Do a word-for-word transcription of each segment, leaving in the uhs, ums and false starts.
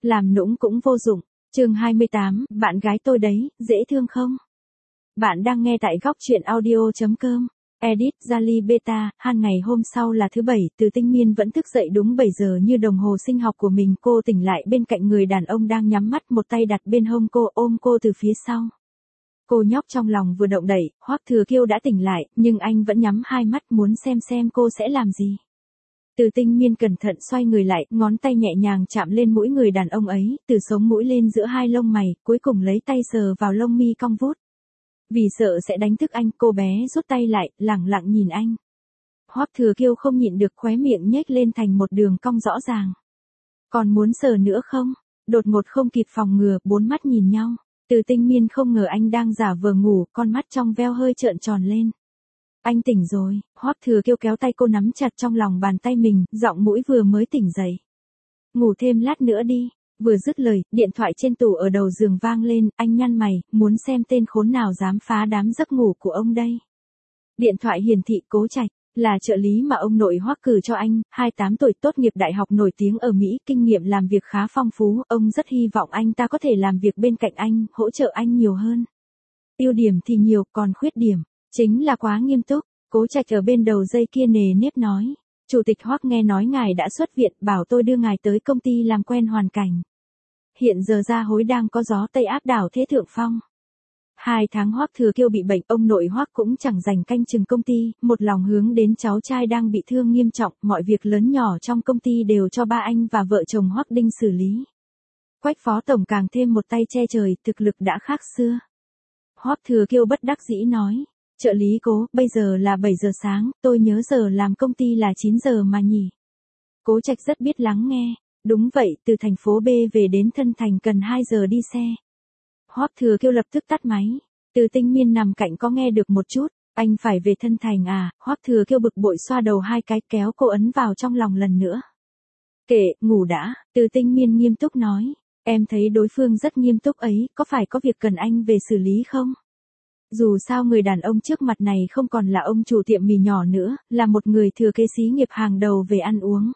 làm nũng cũng vô dụng. Chương hai mươi tám, bạn gái tôi đấy, dễ thương không? Bạn đang nghe tại góc truyện audio chấm com. Edit Jali Beta. Han ngày hôm sau là thứ bảy, Từ Tinh Miên vẫn thức dậy đúng bảy giờ như đồng hồ sinh học của mình. Cô tỉnh lại bên cạnh người đàn ông đang nhắm mắt, một tay đặt bên hông cô, ôm cô từ phía sau. Cô nhóc trong lòng vừa động đậy, Hoắc Thừa Kiêu đã tỉnh lại, nhưng anh vẫn nhắm hai mắt muốn xem xem cô sẽ làm gì. Từ Tinh Miên cẩn thận xoay người lại, ngón tay nhẹ nhàng chạm lên mũi người đàn ông ấy, từ sống mũi lên giữa hai lông mày, cuối cùng lấy tay sờ vào lông mi cong vút. Vì sợ sẽ đánh thức anh, cô bé rút tay lại, lẳng lặng nhìn anh. Hoắc Thừa Kiêu không nhịn được, khóe miệng nhếch lên thành một đường cong rõ ràng. Còn muốn sờ nữa không? Đột ngột không kịp phòng ngừa, bốn mắt nhìn nhau. Từ Tinh Miên không ngờ anh đang giả vờ ngủ, con mắt trong veo hơi trợn tròn lên. Anh tỉnh rồi. Hoắc Thừa Kiêu kéo tay cô nắm chặt trong lòng bàn tay mình, giọng mũi vừa mới tỉnh dậy. Ngủ thêm lát nữa đi. Vừa dứt lời, điện thoại trên tủ ở đầu giường vang lên, anh nhăn mày, muốn xem tên khốn nào dám phá đám giấc ngủ của ông đây. Điện thoại hiển thị Cố Trạch, là trợ lý mà ông nội Hoắc cử cho anh, hai mươi tám tuổi, tốt nghiệp đại học nổi tiếng ở Mỹ, kinh nghiệm làm việc khá phong phú, ông rất hy vọng anh ta có thể làm việc bên cạnh anh, hỗ trợ anh nhiều hơn. Ưu điểm thì nhiều, còn khuyết điểm chính là quá nghiêm túc. Cố Trạch ở bên đầu dây kia nề nếp nói. Chủ tịch Hoắc nghe nói ngài đã xuất viện, bảo tôi đưa ngài tới công ty làm quen hoàn cảnh. Hiện giờ Gia Hối đang có gió Tây áp đảo thế thượng phong. Hai tháng Hoắc Thừa Kiêu bị bệnh, ông nội Hoắc cũng chẳng dành canh chừng công ty, một lòng hướng đến cháu trai đang bị thương nghiêm trọng, mọi việc lớn nhỏ trong công ty đều cho ba anh và vợ chồng Hoắc Đinh xử lý. Quách phó tổng càng thêm một tay che trời, thực lực đã khác xưa. Hoắc Thừa Kiêu bất đắc dĩ nói. Trợ lý Cố, bây giờ là bảy giờ sáng, tôi nhớ giờ làm công ty là chín giờ mà nhỉ. Cố Trạch rất biết lắng nghe. Đúng vậy, từ thành phố B về đến Thân Thành cần hai giờ đi xe. Hoắc Thừa Kiêu lập tức tắt máy. Từ Tinh Miên nằm cạnh có nghe được một chút. Anh phải về Thân Thành à? Hoắc Thừa Kiêu bực bội xoa đầu hai cái, kéo cô ấn vào trong lòng lần nữa. Kệ, ngủ đã. Từ Tinh Miên nghiêm túc nói. Em thấy đối phương rất nghiêm túc ấy, có phải có việc cần anh về xử lý không? Dù sao người đàn ông trước mặt này không còn là ông chủ tiệm mì nhỏ nữa, là một người thừa kế xí nghiệp hàng đầu về ăn uống.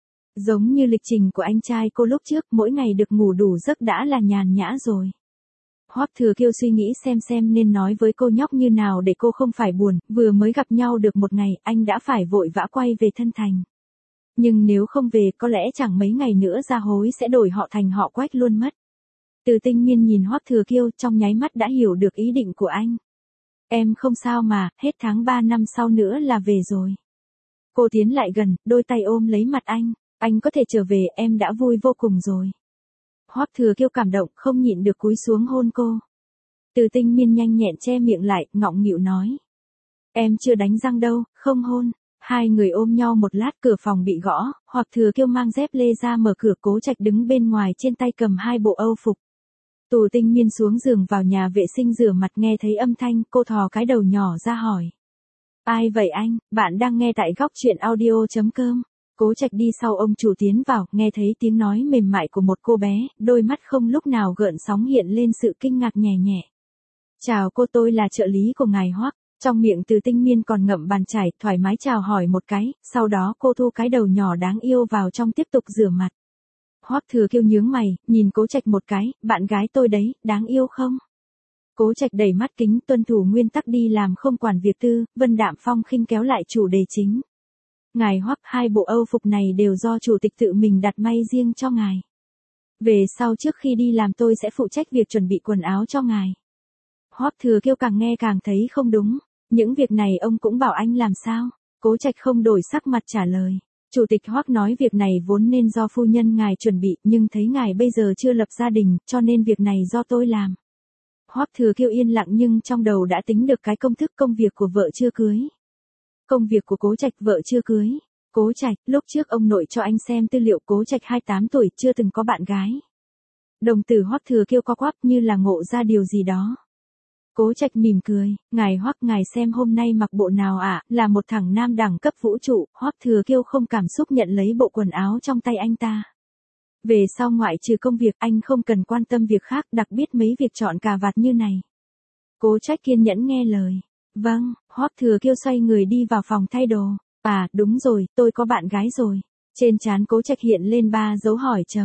Giống như lịch trình của anh trai cô lúc trước, mỗi ngày được ngủ đủ giấc đã là nhàn nhã rồi. Hoắc Thừa Kiêu suy nghĩ xem xem nên nói với cô nhóc như nào để cô không phải buồn, vừa mới gặp nhau được một ngày, anh đã phải vội vã quay về Thân Thành. Nhưng nếu không về, có lẽ chẳng mấy ngày nữa Gia Hối sẽ đổi họ thành họ Quách luôn mất. Từ Tinh Miên nhìn Hoắc Thừa Kiêu, trong nháy mắt đã hiểu được ý định của anh. Em không sao mà, hết tháng ba năm sau nữa là về rồi. Cô tiến lại gần, đôi tay ôm lấy mặt anh. Anh có thể trở về, em đã vui vô cùng rồi. Hoắc Thừa Kiêu cảm động, không nhịn được cúi xuống hôn cô. Từ Tinh Miên nhanh nhẹn che miệng lại, ngọng nghịu nói. Em chưa đánh răng đâu, không hôn. Hai người ôm nhau một lát, cửa phòng bị gõ, Hoắc Thừa Kiêu mang dép lê ra mở cửa. Cố Trạch đứng bên ngoài, trên tay cầm hai bộ âu phục. Từ Tinh Miên xuống giường vào nhà vệ sinh rửa mặt, nghe thấy âm thanh, cô thò cái đầu nhỏ ra hỏi. Ai vậy anh? Bạn đang nghe tại góc truyện audio chấm com. Cố Trạch đi sau ông chủ tiến vào, nghe thấy tiếng nói mềm mại của một cô bé, đôi mắt không lúc nào gợn sóng hiện lên sự kinh ngạc nhẹ nhẹ. Chào cô, tôi là trợ lý của ngài Hoắc. Trong miệng Từ Tinh Miên còn ngậm bàn chải, thoải mái chào hỏi một cái, sau đó cô thu cái đầu nhỏ đáng yêu vào trong tiếp tục rửa mặt. Hoắc Thừa Kiêu nhướng mày, nhìn Cố Trạch một cái, bạn gái tôi đấy, đáng yêu không? Cố Trạch đẩy mắt kính, tuân thủ nguyên tắc đi làm không quản việc tư, vân đạm phong khinh kéo lại chủ đề chính. Ngài Hoắc, hai bộ âu phục này đều do chủ tịch tự mình đặt may riêng cho ngài. Về sau trước khi đi làm tôi sẽ phụ trách việc chuẩn bị quần áo cho ngài. Hoắc Thừa Kiêu càng nghe càng thấy không đúng, những việc này ông cũng bảo anh làm sao? Cố Trạch không đổi sắc mặt trả lời. Chủ tịch Hoắc nói việc này vốn nên do phu nhân ngài chuẩn bị, nhưng thấy ngài bây giờ chưa lập gia đình, cho nên việc này do tôi làm. Hoắc Thừa Kiêu yên lặng nhưng trong đầu đã tính được cái công thức công việc của vợ chưa cưới. Công việc của Cố Trạch, vợ chưa cưới. Cố Trạch, lúc trước ông nội cho anh xem tư liệu, Cố Trạch hai mươi tám tuổi, chưa từng có bạn gái. Đồng tử Hoắc Thừa Kiêu co quắp như là ngộ ra điều gì đó. Cố Trạch mỉm cười, ngài Hoắc, ngài xem hôm nay mặc bộ nào ạ? À? Là một thằng nam đẳng cấp vũ trụ. Hoắc Thừa Kiêu không cảm xúc nhận lấy bộ quần áo trong tay anh ta. Về sau ngoại trừ công việc, anh không cần quan tâm việc khác, đặc biệt mấy việc chọn cà vạt như này. Cố Trạch kiên nhẫn nghe lời. Vâng. Hoắc Thừa Kiêu xoay người đi vào phòng thay đồ. À, đúng rồi, tôi có bạn gái rồi. Trên trán Cố Trạch hiện lên ba dấu hỏi chấm.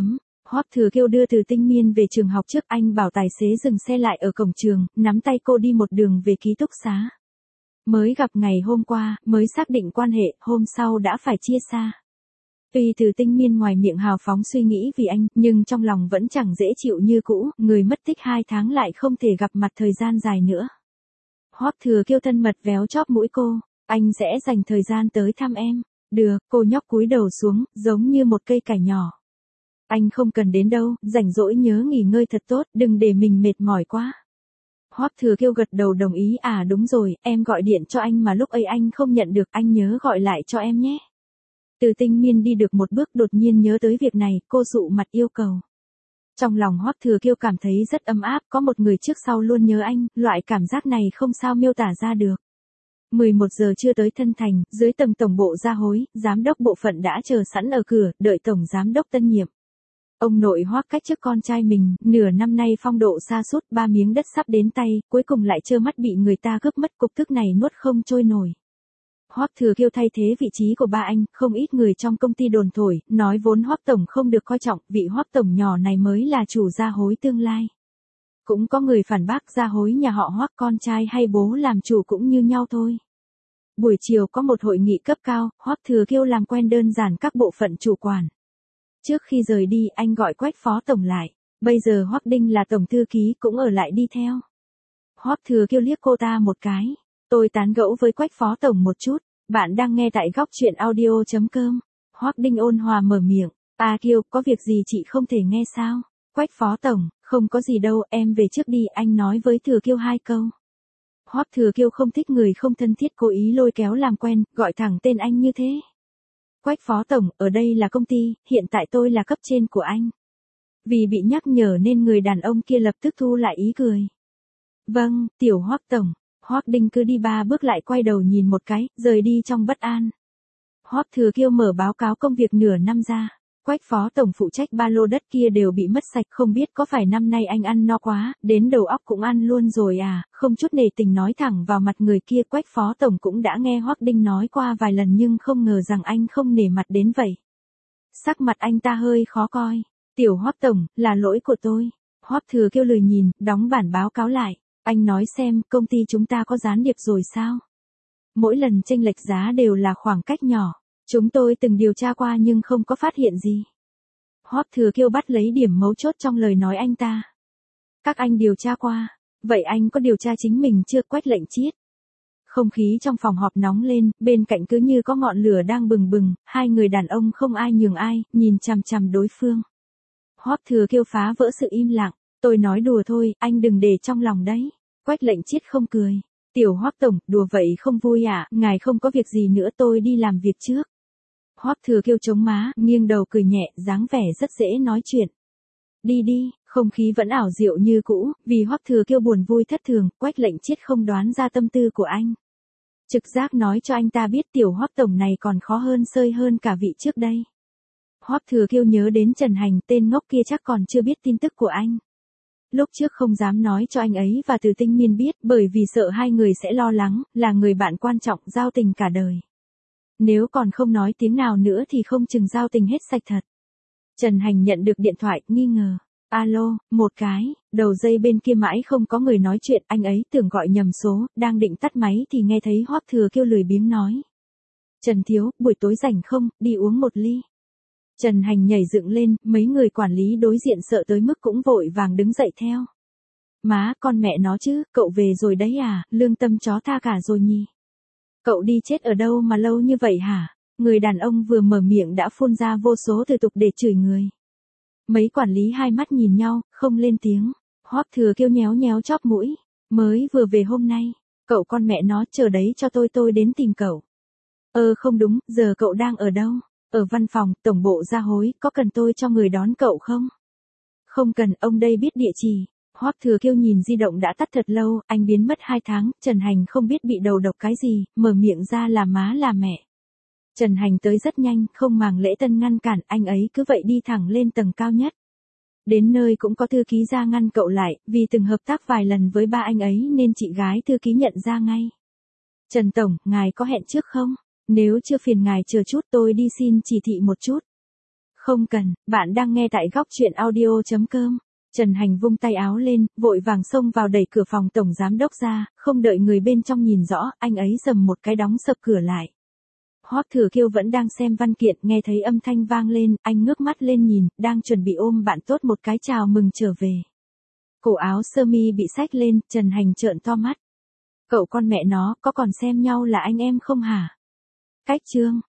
Hoắc Thừa Kiêu đưa Từ Tinh Miên về trường học trước, anh bảo tài xế dừng xe lại ở cổng trường, nắm tay cô đi một đường về ký túc xá. Mới gặp ngày hôm qua, mới xác định quan hệ, hôm sau đã phải chia xa. Tuy Từ Tinh Miên ngoài miệng hào phóng suy nghĩ vì anh, nhưng trong lòng vẫn chẳng dễ chịu như cũ, người mất tích hai tháng lại không thể gặp mặt thời gian dài nữa. Hoắc Thừa Kiêu thân mật véo chóp mũi cô, anh sẽ dành thời gian tới thăm em. Được, cô nhóc cúi đầu xuống, giống như một cây cải nhỏ. Anh không cần đến đâu, rảnh rỗi nhớ nghỉ ngơi thật tốt, đừng để mình mệt mỏi quá. Hoắc Thừa Kiêu gật đầu đồng ý, à đúng rồi, em gọi điện cho anh mà lúc ấy anh không nhận được, anh nhớ gọi lại cho em nhé. Từ Tinh Miên đi được một bước đột nhiên nhớ tới việc này, cô dụ mặt yêu cầu. Trong lòng Hoắc Thừa Kiêu cảm thấy rất ấm áp, có một người trước sau luôn nhớ anh, loại cảm giác này không sao miêu tả ra được. mười một giờ chưa tới Thân Thành, dưới tầng tổng bộ Gia Hối, giám đốc bộ phận đã chờ sẵn ở cửa, đợi tổng giám đốc tân nhiệm. Ông nội Hoắc cách chức con trai mình, nửa năm nay phong độ sa sút, ba miếng đất sắp đến tay, cuối cùng lại trơ mắt bị người ta cướp mất, cục tức này nuốt không trôi nổi. Hoắc Thừa Kiêu thay thế vị trí của ba anh, không ít người trong công ty đồn thổi, nói vốn Hoắc tổng không được coi trọng, vị Hoắc tổng nhỏ này mới là chủ Gia Hối tương lai. Cũng có người phản bác Gia Hối nhà họ Hoắc con trai hay bố làm chủ cũng như nhau thôi. Buổi chiều có một hội nghị cấp cao, Hoắc Thừa Kiêu làm quen đơn giản các bộ phận chủ quản. Trước khi rời đi, anh gọi Quách phó tổng lại, bây giờ Hoắc Đinh là tổng thư ký cũng ở lại đi theo. Hoắc Thừa Kiêu liếc cô ta một cái, tôi tán gẫu với Quách phó tổng một chút, bạn đang nghe tại góc truyện audio chấm com. Hoắc Đinh ôn hòa mở miệng, à Kiêu, có việc gì chị không thể nghe sao? Quách phó tổng, không có gì đâu, em về trước đi, anh nói với Thừa Kiêu hai câu. Hoắc Thừa Kiêu không thích người không thân thiết cố ý lôi kéo làm quen, gọi thẳng tên anh như thế. Quách phó tổng, ở đây là công ty, hiện tại tôi là cấp trên của anh. Vì bị nhắc nhở nên người đàn ông kia lập tức thu lại ý cười. Vâng, tiểu Hoắc tổng. Hoắc Đinh cứ đi ba bước lại quay đầu nhìn một cái, rời đi trong bất an. Hoắc Thừa Kiêu mở báo cáo công việc nửa năm ra. Quách phó tổng phụ trách ba lô đất kia đều bị mất sạch, không biết có phải năm nay anh ăn no quá, đến đầu óc cũng ăn luôn rồi à, không chút nể tình nói thẳng vào mặt người kia. Quách phó tổng cũng đã nghe Hoắc Đinh nói qua vài lần nhưng không ngờ rằng anh không nể mặt đến vậy. Sắc mặt anh ta hơi khó coi. Tiểu Hoắc tổng, là lỗi của tôi. Hoắc Thừa Kiêu lười nhìn, đóng bản báo cáo lại. Anh nói xem, công ty chúng ta có gián điệp rồi sao? Mỗi lần chênh lệch giá đều là khoảng cách nhỏ. Chúng tôi từng điều tra qua nhưng không có phát hiện gì. Hoắc Thừa Kiêu bắt lấy điểm mấu chốt trong lời nói anh ta. Các anh điều tra qua, vậy anh có điều tra chính mình chưa? Quách Lệnh Chiết. Không khí trong phòng họp nóng lên, bên cạnh cứ như có ngọn lửa đang bừng bừng, hai người đàn ông không ai nhường ai, nhìn chằm chằm đối phương. Hoắc Thừa Kiêu phá vỡ sự im lặng, tôi nói đùa thôi, anh đừng để trong lòng đấy. Quách Lệnh Chiết không cười. Tiểu Hoắc tổng, đùa vậy không vui à, ngài không có việc gì nữa tôi đi làm việc trước. Hoắc Thừa Kiêu chống má, nghiêng đầu cười nhẹ, dáng vẻ rất dễ nói chuyện. Đi đi, không khí vẫn ảo diệu như cũ, vì Hoắc Thừa Kiêu buồn vui thất thường, Quách Lệnh Chiết không đoán ra tâm tư của anh. Trực giác nói cho anh ta biết tiểu Hoắc tổng này còn khó hơn xơi hơn cả vị trước đây. Hoắc Thừa Kiêu nhớ đến Trần Hành, tên ngốc kia chắc còn chưa biết tin tức của anh. Lúc trước không dám nói cho anh ấy và Từ Tinh Miên biết bởi vì sợ hai người sẽ lo lắng, là người bạn quan trọng giao tình cả đời. Nếu còn không nói tiếng nào nữa thì không chừng giao tình hết sạch thật. Trần Hành nhận được điện thoại, nghi ngờ. Alo, một cái, đầu dây bên kia mãi không có người nói chuyện, anh ấy tưởng gọi nhầm số, đang định tắt máy thì nghe thấy Hoắc Thừa Kiêu lười biếng nói. Trần thiếu, buổi tối rảnh không, đi uống một ly. Trần Hành nhảy dựng lên, mấy người quản lý đối diện sợ tới mức cũng vội vàng đứng dậy theo. Má, con mẹ nó chứ, cậu về rồi đấy à, lương tâm chó tha cả rồi nhỉ. Cậu đi chết ở đâu mà lâu như vậy hả? Người đàn ông vừa mở miệng đã phun ra vô số từ tục để chửi người. Mấy quản lý hai mắt nhìn nhau, không lên tiếng. Hoắc Thừa Kiêu nhéo nhéo chóp mũi. Mới vừa về hôm nay. Cậu con mẹ nó, chờ đấy cho tôi tôi đến tìm cậu. Ờ không đúng, giờ cậu đang ở đâu? Ở văn phòng, tổng bộ Gia Hối, có cần tôi cho người đón cậu không? Không cần, ông đây biết địa chỉ. Hoắc Thừa Kiêu nhìn di động đã tắt thật lâu, anh biến mất hai tháng, Trần Hành không biết bị đầu độc cái gì, mở miệng ra là má là mẹ. Trần Hành tới rất nhanh, không màng lễ tân ngăn cản, anh ấy cứ vậy đi thẳng lên tầng cao nhất. Đến nơi cũng có thư ký ra ngăn cậu lại, vì từng hợp tác vài lần với ba anh ấy nên chị gái thư ký nhận ra ngay. Trần Tổng, ngài có hẹn trước không? Nếu chưa phiền ngài chờ chút tôi đi xin chỉ thị một chút. Không cần, bạn đang nghe tại góc chuyện audio chấm com. Trần Hành vung tay áo lên, vội vàng xông vào đẩy cửa phòng tổng giám đốc ra, không đợi người bên trong nhìn rõ, anh ấy rầm một cái đóng sập cửa lại. Hoắc Thừa Kiêu vẫn đang xem văn kiện, nghe thấy âm thanh vang lên, anh ngước mắt lên nhìn, đang chuẩn bị ôm bạn tốt một cái chào mừng trở về. Cổ áo sơ mi bị xách lên, Trần Hành trợn to mắt. Cậu con mẹ nó, có còn xem nhau là anh em không hả? Cách chương.